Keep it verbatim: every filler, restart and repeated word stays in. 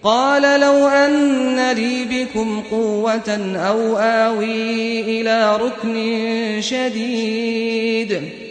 قال لو أن لي بكم قوة أو آوي إلى ركن شديد